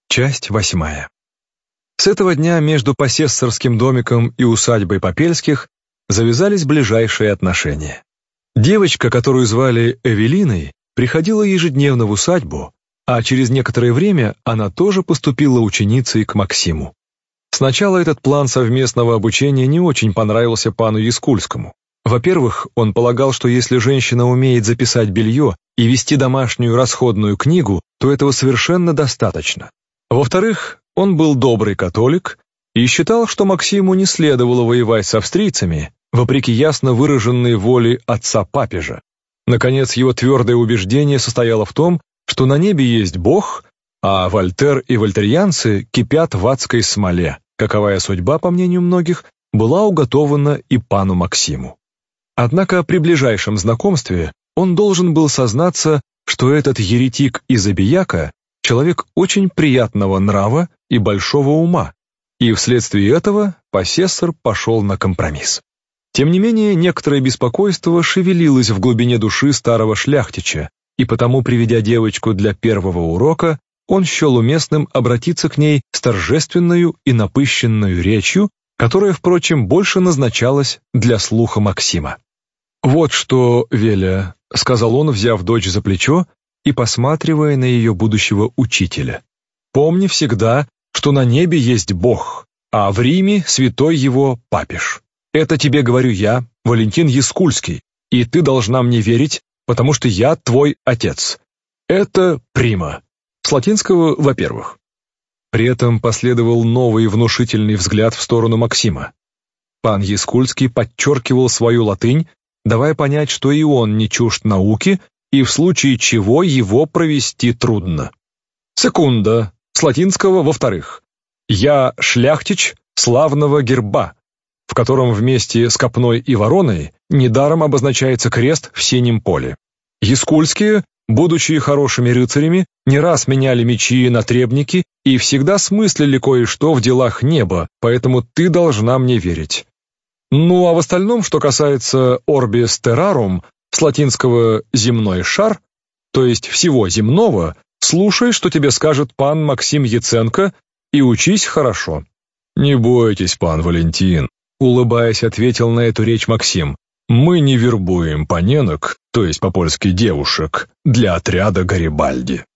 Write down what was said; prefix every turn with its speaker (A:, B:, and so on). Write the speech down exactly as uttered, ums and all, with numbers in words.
A: Часть восьмая. С этого дня между посессорским домиком и усадьбой Попельских завязались ближайшие отношения. Девочка, которую звали Эвелиной, приходила ежедневно в усадьбу, а через некоторое время она тоже поступила ученицей к Максиму. Сначала этот план совместного обучения не очень понравился пану Яскульскому. Во-первых, он полагал, что если женщина умеет записать белье и вести домашнюю расходную книгу, то этого совершенно достаточно. Во-вторых, он был добрый католик и считал, что Максиму не следовало воевать с австрийцами, вопреки ясно выраженной воле отца-папежа. Наконец, его твердое убеждение состояло в том, что на небе есть Бог, а Вольтер и вольтерьянцы кипят в адской смоле, каковая судьба, по мнению многих, была уготована и пану Максиму. Однако при ближайшем знакомстве он должен был сознаться, что этот еретик и забияка — человек очень приятного нрава и большого ума, и вследствие этого посессор пошел на компромисс. Тем не менее, некоторое беспокойство шевелилось в глубине души старого шляхтича, и потому, приведя девочку для первого урока, он счел уместным обратиться к ней с торжественную и напыщенную речью, которая, впрочем, больше назначалась для слуха Максима. «Вот что, Веля», — сказал он, взяв дочь за плечо и посматривая на ее будущего учителя. «Помни всегда, что на небе есть Бог, а в Риме святой его папеж. Это тебе говорю я, Валентин Яскульский, и ты должна мне верить, потому что я твой отец. Это прима». С латинского, во-первых. При этом последовал новый внушительный взгляд в сторону Максима. Пан Яскульский подчеркивал свою латынь, давая понять, что и он не чужд науки, и в случае чего его провести трудно. Секунда, с латинского, во-вторых. «Я шляхтич славного герба», в котором вместе с копной и вороной недаром обозначается крест в синем поле. Яскульские, будучи хорошими рыцарями, не раз меняли мечи на требники и всегда смыслили кое-что в делах неба, поэтому ты должна мне верить. Ну а в остальном, что касается orbis terrarum, с латинского «земной шар», то есть всего земного, слушай, что тебе скажет пан Максим Яценко, и учись хорошо. «Не бойтесь, пан Валентин», — улыбаясь, ответил на эту речь Максим. «Мы не вербуем паненок, то есть по-польски девушек, для отряда Гарибальди».